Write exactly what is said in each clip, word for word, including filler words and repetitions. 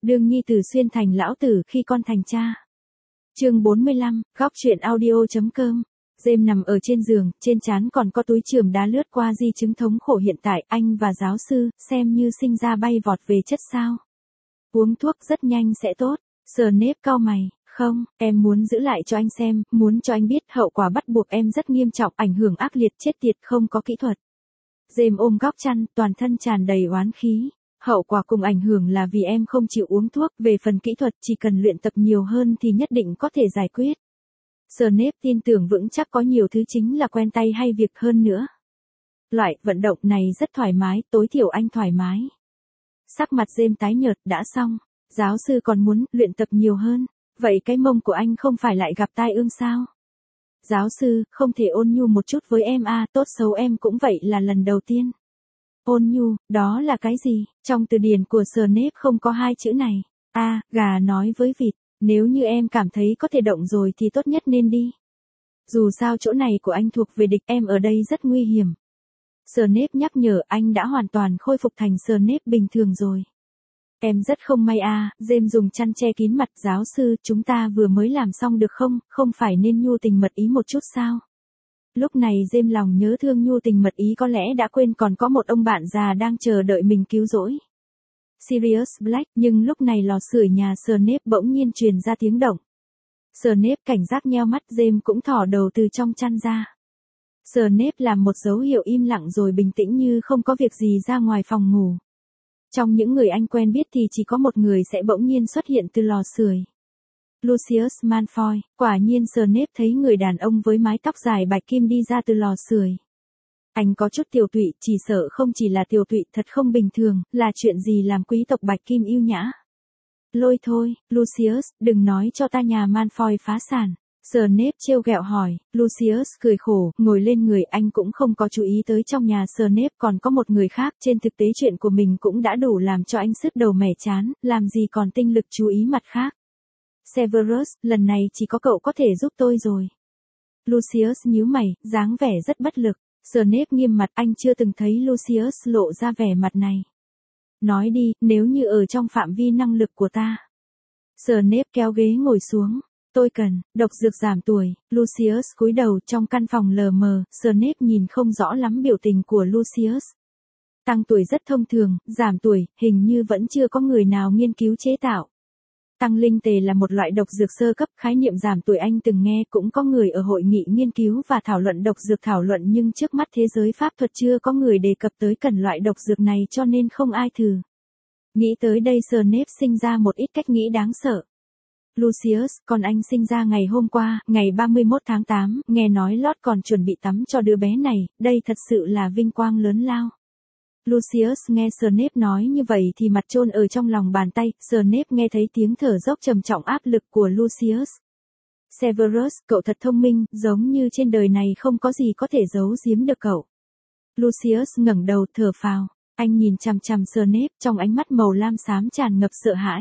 Đương nhi tử xuyên thành lão tử khi con thành cha. Chương bốn mươi lăm, góc truyện audio.com. James nằm ở trên giường, trên trán còn có túi chườm đá lướt qua di chứng thống khổ hiện tại, anh và giáo sư, xem như sinh ra bay vọt về chất sao. Uống thuốc rất nhanh sẽ tốt. Snape cau mày, không, em muốn giữ lại cho anh xem, muốn cho anh biết hậu quả bắt buộc em rất nghiêm trọng, ảnh hưởng ác liệt, chết tiệt, không có kỹ thuật. James ôm góc chăn, toàn thân tràn đầy oán khí. Hậu quả cùng ảnh hưởng là vì em không chịu uống thuốc, về phần kỹ thuật chỉ cần luyện tập nhiều hơn thì nhất định có thể giải quyết. Snape tin tưởng vững chắc có nhiều thứ chính là quen tay hay việc hơn nữa. Loại vận động này rất thoải mái, tối thiểu anh thoải mái. Sắc mặt James tái nhợt, đã xong. Giáo sư còn muốn luyện tập nhiều hơn. Vậy cái mông của anh không phải lại gặp tai ương sao? Giáo sư, không thể ôn nhu một chút với em à, tốt xấu em cũng vậy là lần đầu tiên. Ôn nhu, đó là cái gì? Trong từ điển của Snape không có hai chữ này. A, à, gà nói với vịt, nếu như em cảm thấy có thể động rồi thì tốt nhất nên đi. Dù sao chỗ này của anh thuộc về địch, em ở đây rất nguy hiểm. Snape nhắc nhở, anh đã hoàn toàn khôi phục thành Snape bình thường rồi. Em rất không may à, James dùng chăn che kín mặt, giáo sư, chúng ta vừa mới làm xong được không, không phải nên nhu tình mật ý một chút sao? Lúc này James lòng nhớ thương nhu tình mật ý có lẽ đã quên còn có một ông bạn già đang chờ đợi mình cứu rỗi. Sirius Black, nhưng lúc này lò sưởi nhà Snape bỗng nhiên truyền ra tiếng động. Snape cảnh giác nheo mắt, James cũng thò đầu từ trong chăn ra. Snape làm một dấu hiệu im lặng rồi bình tĩnh như không có việc gì ra ngoài phòng ngủ. Trong những người anh quen biết thì chỉ có một người sẽ bỗng nhiên xuất hiện từ lò sưởi. Lucius Malfoy, quả nhiên Snape thấy người đàn ông với mái tóc dài bạch kim đi ra từ lò sưởi. Anh có chút tiều tụy, chỉ sợ không chỉ là tiều tụy, thật không bình thường, là chuyện gì làm quý tộc bạch kim yêu nhã. Lôi thôi, Lucius, đừng nói cho ta nhà Malfoy phá sản. Snape trêu ghẹo hỏi, Lucius cười khổ, ngồi lên người, anh cũng không có chú ý tới trong nhà Snape còn có một người khác, trên thực tế chuyện của mình cũng đã đủ làm cho anh sứt đầu mẻ chán, làm gì còn tinh lực chú ý mặt khác. Severus, lần này chỉ có cậu có thể giúp tôi rồi. Lucius nhíu mày, dáng vẻ rất bất lực. Snape nghiêm mặt, anh chưa từng thấy Lucius lộ ra vẻ mặt này. Nói đi, nếu như ở trong phạm vi năng lực của ta. Snape kéo ghế ngồi xuống. Tôi cần, độc dược giảm tuổi. Lucius cúi đầu, trong căn phòng lờ mờ, Snape nhìn không rõ lắm biểu tình của Lucius. Tăng tuổi rất thông thường, giảm tuổi, hình như vẫn chưa có người nào nghiên cứu chế tạo. Tăng linh tề là một loại độc dược sơ cấp, khái niệm giảm tuổi anh từng nghe, cũng có người ở hội nghị nghiên cứu và thảo luận độc dược thảo luận, nhưng trước mắt thế giới pháp thuật chưa có người đề cập tới cần loại độc dược này cho nên không ai thử. Nghĩ tới đây Snape sinh ra một ít cách nghĩ đáng sợ. Lucius, con anh sinh ra ngày hôm qua, ngày ba mươi mốt tháng tám, nghe nói Lót còn chuẩn bị tắm cho đứa bé này, đây thật sự là vinh quang lớn lao. Lucius nghe Snape nói như vậy thì mặt chôn ở trong lòng bàn tay, Snape nghe thấy tiếng thở dốc trầm trọng áp lực của Lucius. Severus, cậu thật thông minh, giống như trên đời này không có gì có thể giấu giếm được cậu. Lucius ngẩng đầu thở phào, anh nhìn chằm chằm Snape, trong ánh mắt màu lam xám tràn ngập sợ hãi.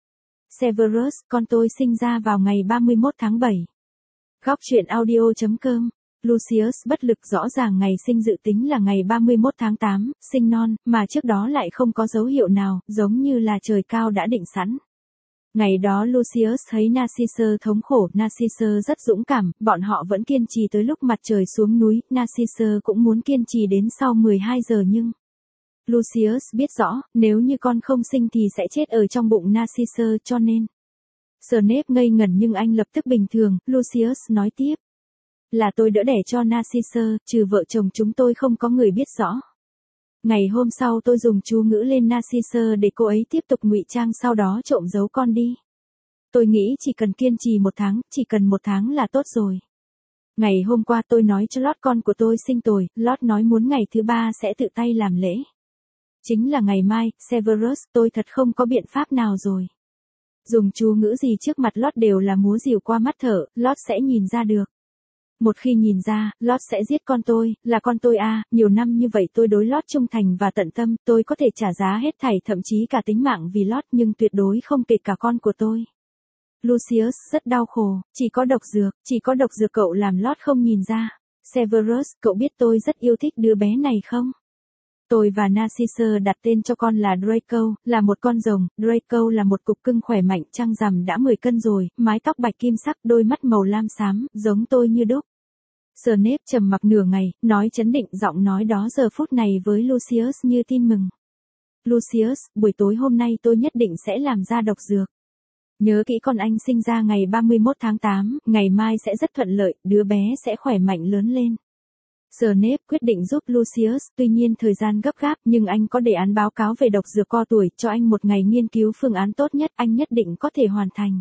Severus, con tôi sinh ra vào ngày ba mươi mốt tháng bảy. Góc truyện audio.com. Lucius bất lực, rõ ràng ngày sinh dự tính là ngày ba mươi mốt tháng tám, sinh non, mà trước đó lại không có dấu hiệu nào, giống như là trời cao đã định sẵn. Ngày đó Lucius thấy Narcissus thống khổ, Narcissus rất dũng cảm, bọn họ vẫn kiên trì tới lúc mặt trời xuống núi, Narcissus cũng muốn kiên trì đến sau mười hai giờ nhưng... Lucius biết rõ, nếu như con không sinh thì sẽ chết ở trong bụng Narcissus cho nên. Snape ngây ngẩn nhưng anh lập tức bình thường, Lucius nói tiếp. Là tôi đỡ đẻ cho Narcissus, trừ vợ chồng chúng tôi không có người biết rõ. Ngày hôm sau tôi dùng chú ngữ lên Narcissus để cô ấy tiếp tục ngụy trang, sau đó trộm giấu con đi. Tôi nghĩ chỉ cần kiên trì một tháng, chỉ cần một tháng là tốt rồi. Ngày hôm qua tôi nói cho Lót con của tôi sinh tồi, Lót nói muốn ngày thứ ba sẽ tự tay làm lễ. Chính là ngày mai, Severus, tôi thật không có biện pháp nào rồi. Dùng chú ngữ gì trước mặt Lót đều là múa rìu qua mắt thở, Lót sẽ nhìn ra được. Một khi nhìn ra, Lót sẽ giết con tôi, là con tôi à, nhiều năm như vậy tôi đối Lót trung thành và tận tâm, tôi có thể trả giá hết thảy thậm chí cả tính mạng vì Lót, nhưng tuyệt đối không kể cả con của tôi. Lucius rất đau khổ, chỉ có độc dược, chỉ có độc dược cậu làm Lót không nhìn ra. Severus, cậu biết tôi rất yêu thích đứa bé này không? Tôi và Narcissus đặt tên cho con là Draco, là một con rồng. Draco là một cục cưng khỏe mạnh, trăng rằm đã mười cân rồi, mái tóc bạch kim sắc, đôi mắt màu lam xám, giống tôi như đúc. Snape trầm mặc nửa ngày, nói trấn định, giọng nói đó giờ phút này với Lucius như tin mừng. Lucius, buổi tối hôm nay tôi nhất định sẽ làm ra độc dược. Nhớ kỹ con anh sinh ra ngày ba mươi mốt tháng tám, ngày mai sẽ rất thuận lợi, đứa bé sẽ khỏe mạnh lớn lên. Snape quyết định giúp Lucius, tuy nhiên thời gian gấp gáp, nhưng anh có đề án báo cáo về độc dược co tuổi, cho anh một ngày nghiên cứu phương án tốt nhất, anh nhất định có thể hoàn thành.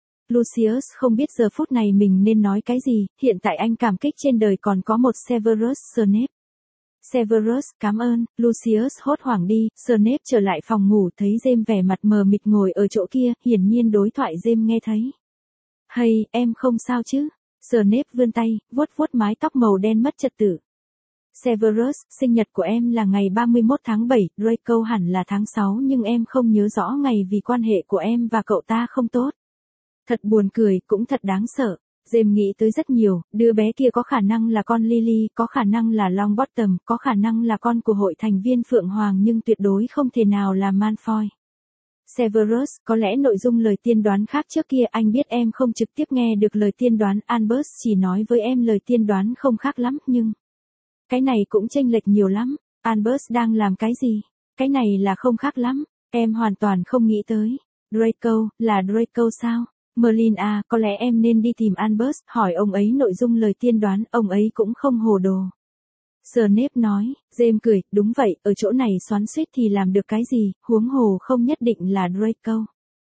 Lucius không biết giờ phút này mình nên nói cái gì, hiện tại anh cảm kích trên đời còn có một Severus Snape. Severus, cảm ơn. Lucius hốt hoảng đi, Snape trở lại phòng ngủ, thấy James vẻ mặt mờ mịt ngồi ở chỗ kia, hiển nhiên đối thoại James nghe thấy. Hay, em không sao chứ? Snape vươn tay, vuốt vuốt mái tóc màu đen mất trật tự. Severus, sinh nhật của em là ngày ba mươi mốt tháng bảy, Draco hẳn là tháng sáu nhưng em không nhớ rõ ngày vì quan hệ của em và cậu ta không tốt. Thật buồn cười, cũng thật đáng sợ. James nghĩ tới rất nhiều, đứa bé kia có khả năng là con Lily, có khả năng là Longbottom, có khả năng là con của hội thành viên Phượng Hoàng nhưng tuyệt đối không thể nào là Malfoy. Severus, có lẽ nội dung lời tiên đoán khác trước kia anh biết em không trực tiếp nghe được lời tiên đoán, Albus chỉ nói với em lời tiên đoán không khác lắm nhưng... Cái này cũng chênh lệch nhiều lắm, Albus đang làm cái gì? Cái này là không khác lắm, em hoàn toàn không nghĩ tới. Draco, là Draco sao? Merlin à, có lẽ em nên đi tìm Albus, hỏi ông ấy nội dung lời tiên đoán, ông ấy cũng không hồ đồ. Snape nói, James cười, đúng vậy, ở chỗ này xoắn xuýt thì làm được cái gì, huống hồ không nhất định là Draco.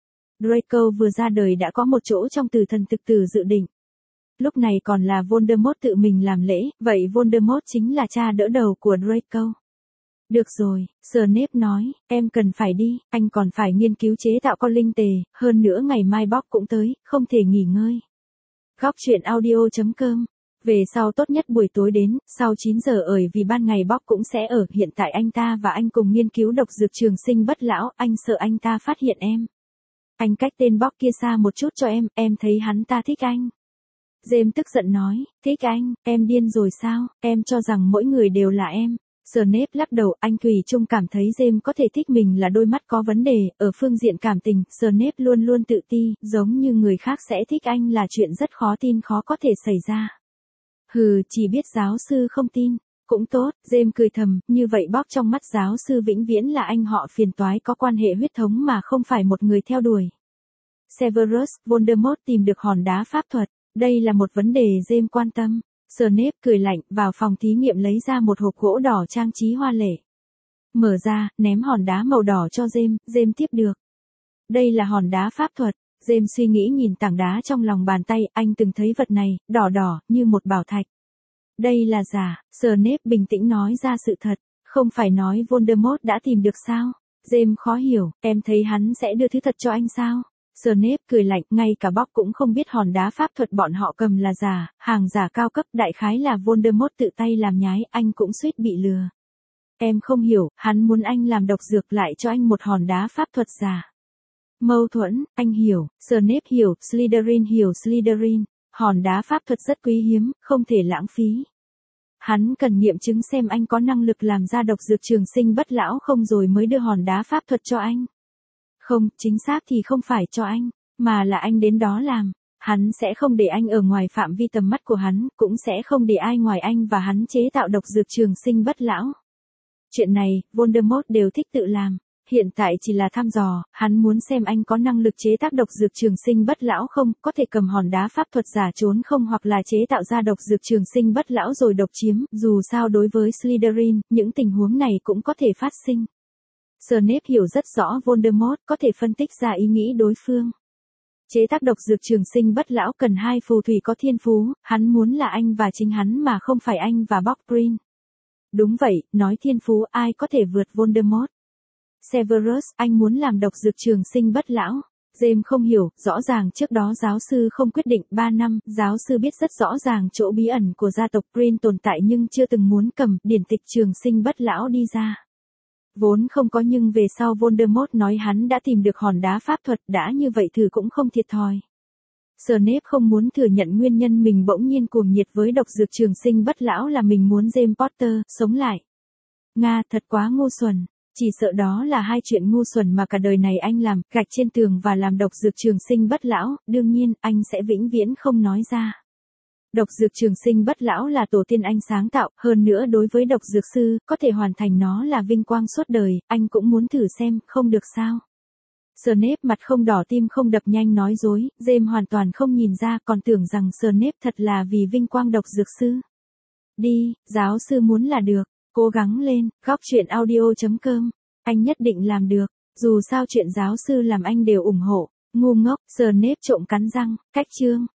Draco vừa ra đời đã có một chỗ trong tử thần thực tử dự định. Lúc này còn là Voldemort tự mình làm lễ, vậy Voldemort chính là cha đỡ đầu của Draco. Được rồi, Snape nói, em cần phải đi, anh còn phải nghiên cứu chế tạo con linh tề, hơn nữa ngày mai Bob cũng tới, không thể nghỉ ngơi. Góc truyện audio chấm com. Về sau tốt nhất buổi tối đến, sau chín giờ ở vì ban ngày Bob cũng sẽ ở, hiện tại anh ta và anh cùng nghiên cứu độc dược trường sinh bất lão, anh sợ anh ta phát hiện em. Anh cách tên Bob kia xa một chút cho em, em thấy hắn ta thích anh. James tức giận nói, thích anh, em điên rồi sao, em cho rằng mỗi người đều là em. Snape lắc đầu, anh thủy chung cảm thấy James có thể thích mình là đôi mắt có vấn đề, ở phương diện cảm tình, Snape luôn luôn tự ti, giống như người khác sẽ thích anh là chuyện rất khó tin khó có thể xảy ra. Hừ, chỉ biết giáo sư không tin. Cũng tốt, James cười thầm, như vậy Bob trong mắt giáo sư vĩnh viễn là anh họ phiền toái có quan hệ huyết thống mà không phải một người theo đuổi. Severus, Voldemort tìm được hòn đá pháp thuật, đây là một vấn đề James quan tâm. Snape cười lạnh, vào phòng thí nghiệm lấy ra một hộp gỗ đỏ trang trí hoa lệ. Mở ra, ném hòn đá màu đỏ cho James, James tiếp được. Đây là hòn đá pháp thuật. James suy nghĩ nhìn tảng đá trong lòng bàn tay, anh từng thấy vật này, đỏ đỏ, như một bảo thạch. Đây là giả, Snape bình tĩnh nói ra sự thật, không phải nói Voldemort đã tìm được sao? James khó hiểu, em thấy hắn sẽ đưa thứ thật cho anh sao? Snape cười lạnh, ngay cả Bob cũng không biết hòn đá pháp thuật bọn họ cầm là giả, hàng giả cao cấp, đại khái là Voldemort tự tay làm nhái, anh cũng suýt bị lừa. Em không hiểu, hắn muốn anh làm độc dược lại cho anh một hòn đá pháp thuật giả. Mâu thuẫn, anh hiểu, Snape hiểu, Slytherin hiểu Slytherin, hòn đá pháp thuật rất quý hiếm, không thể lãng phí. Hắn cần nghiệm chứng xem anh có năng lực làm ra độc dược trường sinh bất lão không rồi mới đưa hòn đá pháp thuật cho anh. Không, chính xác thì không phải cho anh, mà là anh đến đó làm. Hắn sẽ không để anh ở ngoài phạm vi tầm mắt của hắn, cũng sẽ không để ai ngoài anh và hắn chế tạo độc dược trường sinh bất lão. Chuyện này, Voldemort đều thích tự làm. Hiện tại chỉ là thăm dò, hắn muốn xem anh có năng lực chế tác độc dược trường sinh bất lão không, có thể cầm hòn đá pháp thuật giả trốn không hoặc là chế tạo ra độc dược trường sinh bất lão rồi độc chiếm, dù sao đối với Slytherin, những tình huống này cũng có thể phát sinh. Snape hiểu rất rõ Voldemort, có thể phân tích ra ý nghĩ đối phương. Chế tác độc dược trường sinh bất lão cần hai phù thủy có thiên phú, hắn muốn là anh và chính hắn mà không phải anh và Bob Green. Đúng vậy, nói thiên phú ai có thể vượt Voldemort. Severus, anh muốn làm độc dược trường sinh bất lão. James không hiểu, rõ ràng trước đó giáo sư không quyết định ba năm, giáo sư biết rất rõ ràng chỗ bí ẩn của gia tộc Green tồn tại nhưng chưa từng muốn cầm điển tịch trường sinh bất lão đi ra. Vốn không có nhưng về sau Voldemort nói hắn đã tìm được hòn đá pháp thuật đã như vậy thử cũng không thiệt thòi. Snape không muốn thừa nhận nguyên nhân mình bỗng nhiên cuồng nhiệt với độc dược trường sinh bất lão là mình muốn James Potter sống lại. Nga, thật quá ngu xuẩn. Chỉ sợ đó là hai chuyện ngu xuẩn mà cả đời này anh làm, gạch trên tường và làm độc dược trường sinh bất lão, đương nhiên, anh sẽ vĩnh viễn không nói ra. Độc dược trường sinh bất lão là tổ tiên anh sáng tạo, hơn nữa đối với độc dược sư, có thể hoàn thành nó là vinh quang suốt đời, anh cũng muốn thử xem, không được sao. Snape mặt không đỏ tim không đập nhanh nói dối, James hoàn toàn không nhìn ra còn tưởng rằng Snape thật là vì vinh quang độc dược sư. Đi, giáo sư muốn là được, cố gắng lên, góc chuyện audio chấm com, anh nhất định làm được, dù sao chuyện giáo sư làm anh đều ủng hộ, ngu ngốc, Snape trộm cắn răng, cách chương.